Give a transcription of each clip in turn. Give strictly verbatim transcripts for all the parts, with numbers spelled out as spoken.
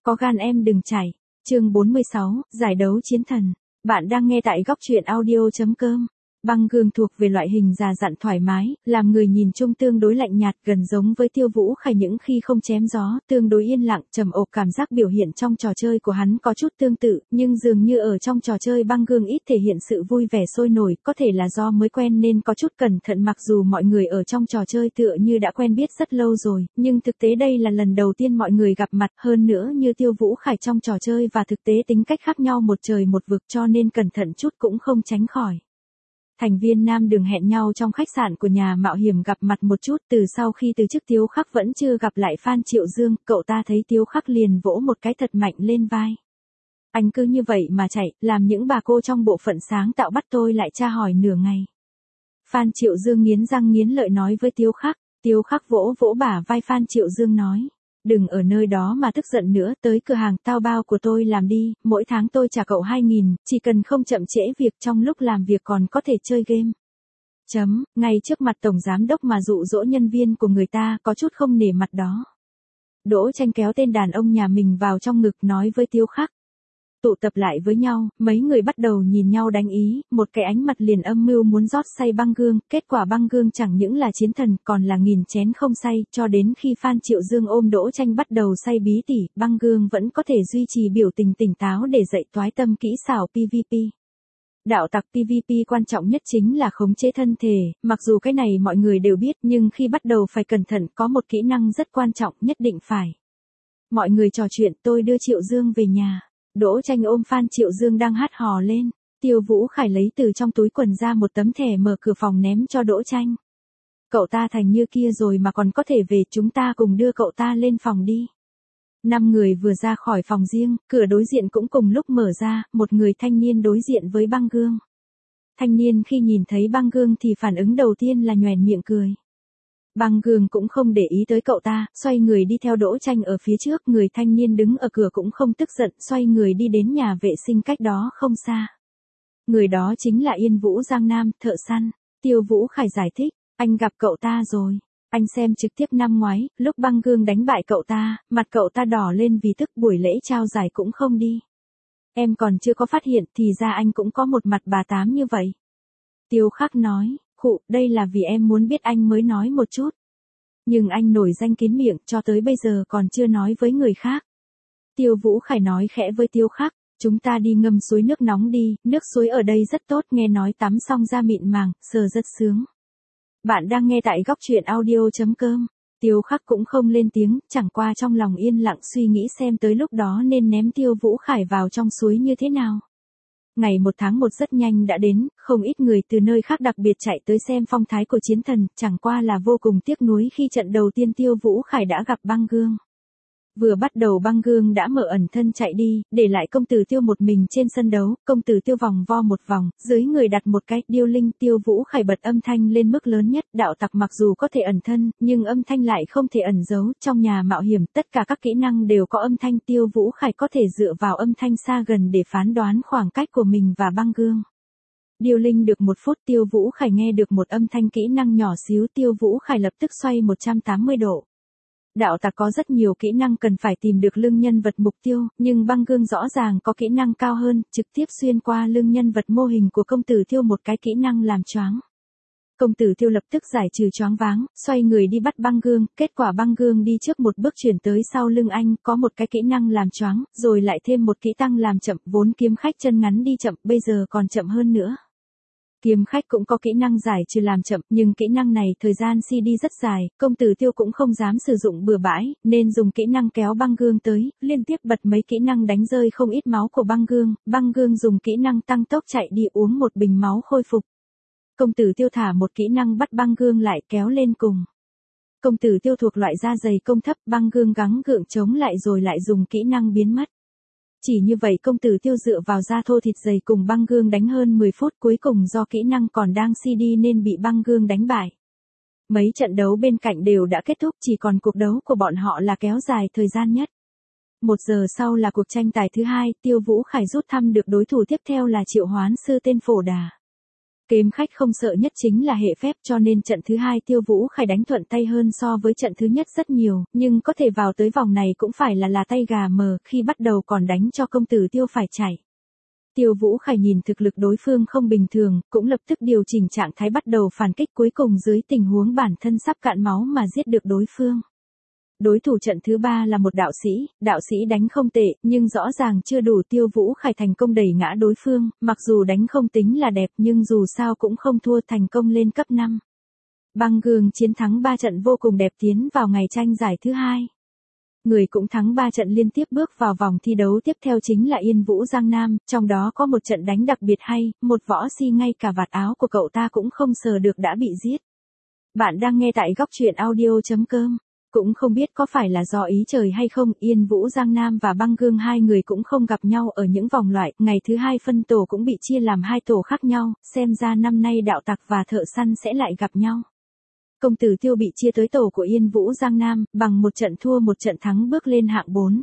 Có gan em đừng chảy. Chương bốn mươi sáu, giải đấu chiến thần. Bạn đang nghe tại góc truyện audio chấm com. Băng Gương thuộc về loại hình già dặn thoải mái, làm người nhìn chung tương đối lạnh nhạt, gần giống với Tiêu Vũ Khải những khi không chém gió, tương đối yên lặng, trầm ổn. Cảm giác biểu hiện trong trò chơi của hắn có chút tương tự, nhưng dường như ở trong trò chơi Băng Gương ít thể hiện sự vui vẻ sôi nổi, có thể là do mới quen nên có chút cẩn thận. Mặc dù mọi người ở trong trò chơi tựa như đã quen biết rất lâu rồi, nhưng thực tế đây là lần đầu tiên mọi người gặp mặt, hơn nữa như Tiêu Vũ Khải trong trò chơi và thực tế tính cách khác nhau một trời một vực, cho nên cẩn thận chút cũng không tránh khỏi. Thành viên Nam Đường hẹn nhau trong khách sạn của nhà mạo hiểm gặp mặt một chút, từ sau khi từ chức Tiếu Khắc vẫn chưa gặp lại Phan Triệu Dương, cậu ta thấy Tiếu Khắc liền vỗ một cái thật mạnh lên vai. Anh cứ như vậy mà chạy, làm những bà cô trong bộ phận sáng tạo bắt tôi lại tra hỏi nửa ngày. Phan Triệu Dương nghiến răng nghiến lợi nói với Tiếu Khắc. Tiếu Khắc vỗ vỗ bả vai Phan Triệu Dương nói. Đừng ở nơi đó mà tức giận nữa, tới cửa hàng tao bao của tôi làm đi, mỗi tháng tôi trả cậu hai nghìn, chỉ cần không chậm trễ việc, trong lúc làm việc còn có thể chơi game. Chấm, ngay trước mặt tổng giám đốc mà dụ dỗ nhân viên của người ta, có chút không nể mặt đó. Đỗ Tranh kéo tên đàn ông nhà mình vào trong ngực nói với Tiếu Khắc. Tụ tập lại với nhau, mấy người bắt đầu nhìn nhau đánh ý, một cái ánh mặt liền âm mưu muốn rót say Băng Gương, kết quả Băng Gương chẳng những là chiến thần còn là nghìn chén không say, cho đến khi Phan Triệu Dương ôm Đỗ Tranh bắt đầu say bí tỉ, Băng Gương vẫn có thể duy trì biểu tình tỉnh táo để dạy toái tâm kỹ xảo pê vê pê. Đạo tặc pê vê pê quan trọng nhất chính là khống chế thân thể, mặc dù cái này mọi người đều biết nhưng khi bắt đầu phải cẩn thận, có một kỹ năng rất quan trọng nhất định phải. Mọi người trò chuyện, tôi đưa Triệu Dương về nhà. Đỗ Tranh ôm Phan Triệu Dương đang hát hò lên, Tiêu Vũ Khải lấy từ trong túi quần ra một tấm thẻ mở cửa phòng ném cho Đỗ Tranh. Cậu ta thành như kia rồi mà còn có thể về, chúng ta cùng đưa cậu ta lên phòng đi. Năm người vừa ra khỏi phòng riêng, cửa đối diện cũng cùng lúc mở ra, một người thanh niên đối diện với Băng Gương. Thanh niên khi nhìn thấy Băng Gương thì phản ứng đầu tiên là nhoẻn miệng cười. Băng Gương cũng không để ý tới cậu ta, xoay người đi theo Đỗ Tranh ở phía trước, người thanh niên đứng ở cửa cũng không tức giận, xoay người đi đến nhà vệ sinh cách đó không xa. Người đó chính là Yên Vũ Giang Nam, thợ săn. Tiêu Vũ Khải giải thích, anh gặp cậu ta rồi. Anh xem trực tiếp năm ngoái, lúc Băng Gương đánh bại cậu ta, mặt cậu ta đỏ lên vì tức, buổi lễ trao giải cũng không đi. Em còn chưa có phát hiện, thì ra anh cũng có một mặt bà tám như vậy. Tiêu Khắc nói. Khụ, đây là vì em muốn biết anh mới nói một chút. Nhưng anh nổi danh kín miệng, cho tới bây giờ còn chưa nói với người khác. Tiêu Vũ Khải nói khẽ với Tiêu Khắc, chúng ta đi ngâm suối nước nóng đi, nước suối ở đây rất tốt, nghe nói tắm xong da mịn màng, sờ rất sướng. Bạn đang nghe tại góc truyện audio chấm com. Tiêu Khắc cũng không lên tiếng, chẳng qua trong lòng yên lặng suy nghĩ xem tới lúc đó nên ném Tiêu Vũ Khải vào trong suối như thế nào. Ngày một tháng một rất nhanh đã đến, không ít người từ nơi khác đặc biệt chạy tới xem phong thái của chiến thần, chẳng qua là vô cùng tiếc nuối khi trận đầu tiên Tiêu Vũ Khải đã gặp Băng Gương. Vừa bắt đầu Băng Gương đã mở ẩn thân chạy đi, để lại công tử Tiêu một mình trên sân đấu, công tử Tiêu vòng vo một vòng, dưới người đặt một cái điêu linh. Tiêu Vũ Khải bật âm thanh lên mức lớn nhất, đạo tặc mặc dù có thể ẩn thân, nhưng âm thanh lại không thể ẩn giấu, trong nhà mạo hiểm tất cả các kỹ năng đều có âm thanh, Tiêu Vũ Khải có thể dựa vào âm thanh xa gần để phán đoán khoảng cách của mình và Băng Gương. Điêu linh được một phút, Tiêu Vũ Khải nghe được một âm thanh kỹ năng nhỏ xíu, Tiêu Vũ Khải lập tức xoay một trăm tám mươi độ. Đạo tặc có rất nhiều kỹ năng cần phải tìm được lưng nhân vật mục tiêu, nhưng Băng Gương rõ ràng có kỹ năng cao hơn, trực tiếp xuyên qua lưng nhân vật mô hình của công tử Tiêu một cái kỹ năng làm choáng. Công tử Tiêu lập tức giải trừ choáng váng, xoay người đi bắt Băng Gương, kết quả Băng Gương đi trước một bước chuyển tới sau lưng anh, có một cái kỹ năng làm choáng, rồi lại thêm một kỹ tăng làm chậm, vốn kiếm khách chân ngắn đi chậm, bây giờ còn chậm hơn nữa. Kiếm khách cũng có kỹ năng giải trừ làm chậm, nhưng kỹ năng này thời gian xê đê rất dài, công tử Tiêu cũng không dám sử dụng bừa bãi, nên dùng kỹ năng kéo Băng Gương tới, liên tiếp bật mấy kỹ năng đánh rơi không ít máu của Băng Gương, Băng Gương dùng kỹ năng tăng tốc chạy đi uống một bình máu khôi phục. Công tử Tiêu thả một kỹ năng bắt Băng Gương lại kéo lên cùng. Công tử Tiêu thuộc loại da dày công thấp, Băng Gương gắng gượng chống lại rồi lại dùng kỹ năng biến mất. Chỉ như vậy công tử Tiêu dựa vào da thô thịt dày cùng Băng Gương đánh hơn mười phút, cuối cùng do kỹ năng còn đang xê đê nên bị Băng Gương đánh bại. Mấy trận đấu bên cạnh đều đã kết thúc, chỉ còn cuộc đấu của bọn họ là kéo dài thời gian nhất. Một giờ sau là cuộc tranh tài thứ hai, Tiêu Vũ Khải rút thăm được đối thủ tiếp theo là triệu hoán sư tên Phổ Đà. Kiếm khách không sợ nhất chính là hệ phép, cho nên trận thứ hai Tiêu Vũ Khải đánh thuận tay hơn so với trận thứ nhất rất nhiều, nhưng có thể vào tới vòng này cũng phải là là tay gà mờ, khi bắt đầu còn đánh cho công tử Tiêu phải chạy. Tiêu Vũ Khải nhìn thực lực đối phương không bình thường, cũng lập tức điều chỉnh trạng thái bắt đầu phản kích, cuối cùng dưới tình huống bản thân sắp cạn máu mà giết được đối phương. Đối thủ trận thứ ba là một đạo sĩ, đạo sĩ đánh không tệ, nhưng rõ ràng chưa đủ. Tiêu Vũ Khải thành công đẩy ngã đối phương, mặc dù đánh không tính là đẹp nhưng dù sao cũng không thua, thành công lên cấp năm. Băng Gương chiến thắng ba trận vô cùng đẹp, tiến vào ngày tranh giải thứ hai. Người cũng thắng ba trận liên tiếp bước vào vòng thi đấu tiếp theo chính là Yên Vũ Giang Nam, trong đó có một trận đánh đặc biệt hay, một võ si ngay cả vạt áo của cậu ta cũng không sờ được đã bị giết. Bạn đang nghe tại góc truyện audio chấm com. Cũng không biết có phải là do ý trời hay không, Yên Vũ Giang Nam và Băng Gương hai người cũng không gặp nhau ở những vòng loại, ngày thứ hai phân tổ cũng bị chia làm hai tổ khác nhau, xem ra năm nay đạo tặc và thợ săn sẽ lại gặp nhau. Công tử Tiêu bị chia tới tổ của Yên Vũ Giang Nam, bằng một trận thua một trận thắng bước lên hạng bốn.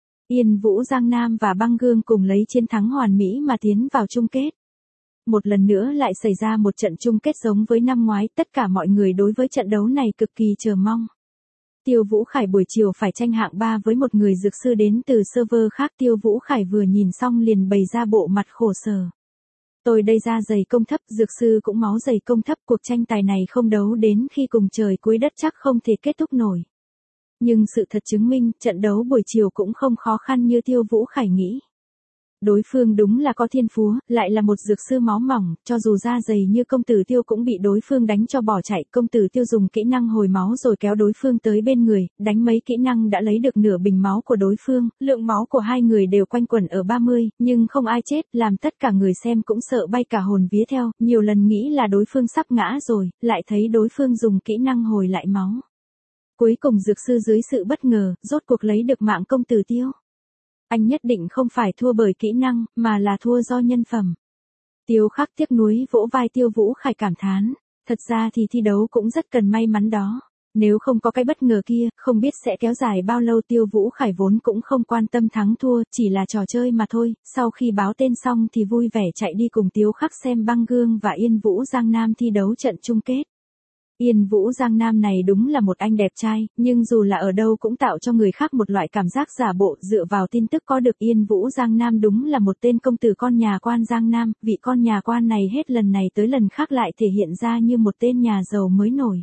Yên Vũ Giang Nam và Băng Gương cùng lấy chiến thắng hoàn mỹ mà tiến vào chung kết. Một lần nữa lại xảy ra một trận chung kết giống với năm ngoái, tất cả mọi người đối với trận đấu này cực kỳ chờ mong. Tiêu Vũ Khải buổi chiều phải tranh hạng ba với một người dược sư đến từ server khác. Tiêu Vũ Khải vừa nhìn xong liền bày ra bộ mặt khổ sở. Tôi đây ra giày công thấp, dược sư cũng máu giày công thấp, cuộc tranh tài này không đấu đến khi cùng trời cuối đất chắc không thể kết thúc nổi. Nhưng sự thật chứng minh, trận đấu buổi chiều cũng không khó khăn như Tiêu Vũ Khải nghĩ. Đối phương đúng là có thiên phú, lại là một dược sư máu mỏng, cho dù da dày như công tử Tiêu cũng bị đối phương đánh cho bỏ chạy. Công tử Tiêu dùng kỹ năng hồi máu rồi kéo đối phương tới bên người, đánh mấy kỹ năng đã lấy được nửa bình máu của đối phương, lượng máu của hai người đều quanh quẩn ở ba mươi, nhưng không ai chết, làm tất cả người xem cũng sợ bay cả hồn vía theo, nhiều lần nghĩ là đối phương sắp ngã rồi, lại thấy đối phương dùng kỹ năng hồi lại máu. Cuối cùng dược sư dưới sự bất ngờ, rốt cuộc lấy được mạng công tử Tiêu. Anh nhất định không phải thua bởi kỹ năng, mà là thua do nhân phẩm. Tiêu Khắc tiếc nuối vỗ vai Tiêu Vũ Khải cảm thán, thật ra thì thi đấu cũng rất cần may mắn đó. Nếu không có cái bất ngờ kia, không biết sẽ kéo dài bao lâu. Tiêu Vũ Khải vốn cũng không quan tâm thắng thua, chỉ là trò chơi mà thôi. Sau khi báo tên xong thì vui vẻ chạy đi cùng Tiêu Khắc xem Băng Gương và Yên Vũ Giang Nam thi đấu trận chung kết. Yên Vũ Giang Nam này đúng là một anh đẹp trai, nhưng dù là ở đâu cũng tạo cho người khác một loại cảm giác giả bộ. Dựa vào tin tức có được, Yên Vũ Giang Nam đúng là một tên công tử con nhà quan Giang Nam, vị con nhà quan này hết lần này tới lần khác lại thể hiện ra như một tên nhà giàu mới nổi.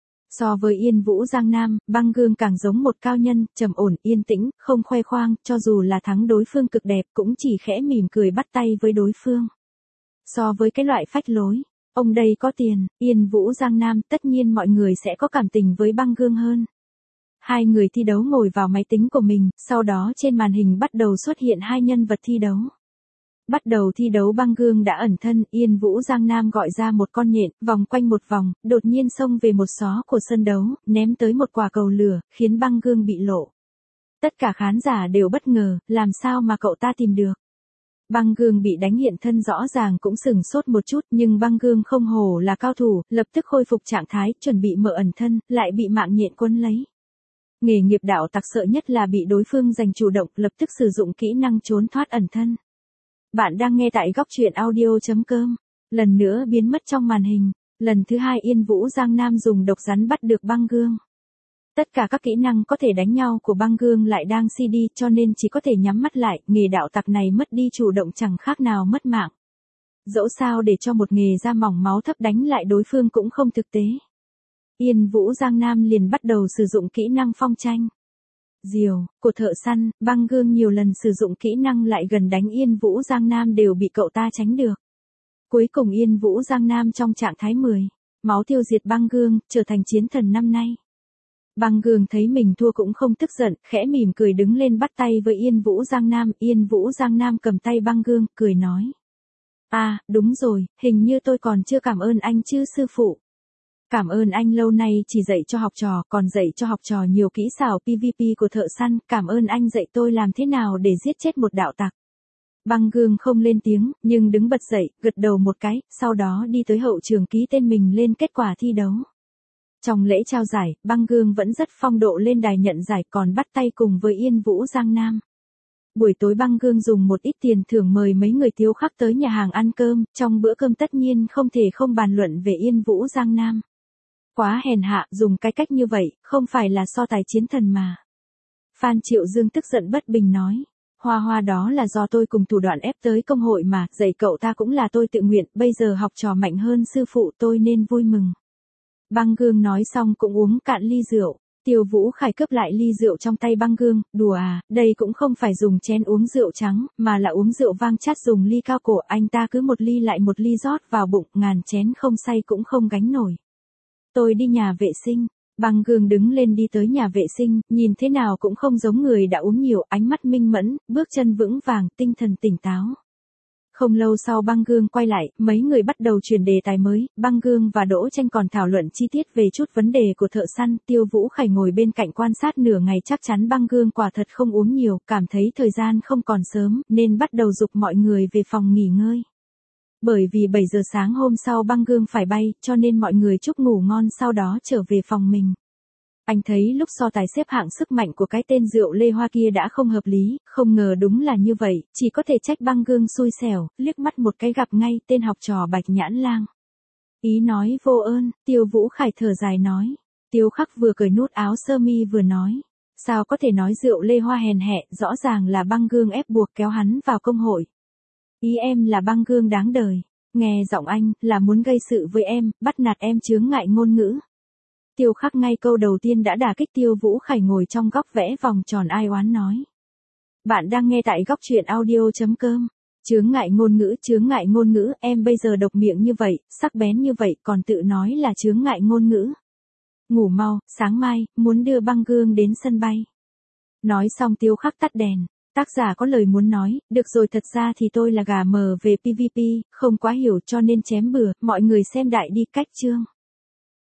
So với Yên Vũ Giang Nam, Băng Gương càng giống một cao nhân, trầm ổn, yên tĩnh, không khoe khoang, cho dù là thắng đối phương cực đẹp cũng chỉ khẽ mỉm cười bắt tay với đối phương. So với cái loại phách lối, ông đây có tiền, Yên Vũ Giang Nam, tất nhiên mọi người sẽ có cảm tình với Băng Gương hơn. Hai người thi đấu ngồi vào máy tính của mình, sau đó trên màn hình bắt đầu xuất hiện hai nhân vật thi đấu. Bắt đầu thi đấu Băng Gương đã ẩn thân, Yên Vũ Giang Nam gọi ra một con nhện, vòng quanh một vòng, đột nhiên xông về một xó của sân đấu, ném tới một quả cầu lửa, khiến Băng Gương bị lộ. Tất cả khán giả đều bất ngờ, làm sao mà cậu ta tìm được. Băng Gương bị đánh hiện thân rõ ràng cũng sửng sốt một chút, nhưng Băng Gương không hổ là cao thủ, lập tức khôi phục trạng thái, chuẩn bị mở ẩn thân, lại bị mạng nhện quấn lấy. Nghề nghiệp đạo tặc sợ nhất là bị đối phương giành chủ động, lập tức sử dụng kỹ năng trốn thoát ẩn thân. Bạn đang nghe tại góc truyện audio chấm com. Lần nữa biến mất trong màn hình. Lần thứ hai Yên Vũ Giang Nam dùng độc rắn bắt được Băng Gương. Tất cả các kỹ năng có thể đánh nhau của Băng Gương lại đang xê đê, cho nên chỉ có thể nhắm mắt lại. Nghề đạo tặc này mất đi chủ động chẳng khác nào mất mạng. Dẫu sao để cho một nghề da mỏng máu thấp đánh lại đối phương cũng không thực tế. Yên Vũ Giang Nam liền bắt đầu sử dụng kỹ năng phong tranh. Diều, của thợ săn, Băng Gương nhiều lần sử dụng kỹ năng lại gần đánh Yên Vũ Giang Nam đều bị cậu ta tránh được. Cuối cùng Yên Vũ Giang Nam trong trạng thái mười máu tiêu diệt Băng Gương, trở thành chiến thần năm nay. Băng Gương thấy mình thua cũng không tức giận, khẽ mỉm cười đứng lên bắt tay với Yên Vũ Giang Nam. Yên Vũ Giang Nam cầm tay Băng Gương, cười nói. À, đúng rồi, hình như tôi còn chưa cảm ơn anh chứ sư phụ. Cảm ơn anh lâu nay chỉ dạy cho học trò, còn dạy cho học trò nhiều kỹ xảo pê vê pê của thợ săn, cảm ơn anh dạy tôi làm thế nào để giết chết một đạo tặc. Băng Gương không lên tiếng, nhưng đứng bật dậy, gật đầu một cái, sau đó đi tới hậu trường ký tên mình lên kết quả thi đấu. Trong lễ trao giải, Băng Gương vẫn rất phong độ lên đài nhận giải, còn bắt tay cùng với Yên Vũ Giang Nam. Buổi tối Băng Gương dùng một ít tiền thưởng mời mấy người Tiếu Khắc tới nhà hàng ăn cơm, trong bữa cơm tất nhiên không thể không bàn luận về Yên Vũ Giang Nam. Quá hèn hạ, dùng cái cách như vậy, không phải là so tài chiến thần mà. Phan Triệu Dương tức giận bất bình nói. Hoa Hoa đó là do tôi cùng thủ đoạn ép tới công hội mà, dạy cậu ta cũng là tôi tự nguyện, bây giờ học trò mạnh hơn sư phụ tôi nên vui mừng. Băng Gương nói xong cũng uống cạn ly rượu. Tiêu Vũ Khải cướp lại ly rượu trong tay Băng Gương, đùa à, đây cũng không phải dùng chén uống rượu trắng, mà là uống rượu vang chát dùng ly cao cổ, anh ta cứ một ly lại một ly rót vào bụng, ngàn chén không say cũng không gánh nổi. Tôi đi nhà vệ sinh. Băng Gương đứng lên đi tới nhà vệ sinh, nhìn thế nào cũng không giống người đã uống nhiều, ánh mắt minh mẫn, bước chân vững vàng, tinh thần tỉnh táo. Không lâu sau Băng Gương quay lại, mấy người bắt đầu chuyển đề tài mới, Băng Gương và Đỗ Tranh còn thảo luận chi tiết về chút vấn đề của thợ săn, Tiêu Vũ Khải ngồi bên cạnh quan sát nửa ngày chắc chắn Băng Gương quả thật không uống nhiều, cảm thấy thời gian không còn sớm, nên bắt đầu giục mọi người về phòng nghỉ ngơi. Bởi vì bảy giờ sáng hôm sau Băng Gương phải bay, cho nên mọi người chúc ngủ ngon sau đó trở về phòng mình. Anh thấy lúc so tài xếp hạng sức mạnh của cái tên rượu Lê Hoa kia đã không hợp lý, không ngờ đúng là như vậy, chỉ có thể trách Băng Gương xui xẻo, liếc mắt một cái gặp ngay tên học trò Bạch Nhãn Lang. Ý nói vô ơn, Tiêu Vũ Khải thở dài nói. Tiêu Khắc vừa cởi nút áo sơ mi vừa nói. Sao có thể nói rượu Lê Hoa hèn hẹ, rõ ràng là Băng Gương ép buộc kéo hắn vào công hội. Ý em là Băng Gương đáng đời. Nghe giọng anh, là muốn gây sự với em, bắt nạt em chướng ngại ngôn ngữ. Tiêu Khắc ngay câu đầu tiên đã đả kích Tiêu Vũ Khải ngồi trong góc vẽ vòng tròn ai oán nói. Bạn đang nghe tại góc truyện audio.com. Chướng ngại ngôn ngữ, chướng ngại ngôn ngữ, em bây giờ độc miệng như vậy, sắc bén như vậy, còn tự nói là chướng ngại ngôn ngữ. Ngủ mau, sáng mai, muốn đưa Băng Gương đến sân bay. Nói xong Tiêu Khắc tắt đèn. Tác giả có lời muốn nói, được rồi thật ra thì tôi là gà mờ về pê vê pê, không quá hiểu cho nên chém bừa, mọi người xem đại đi cách chương.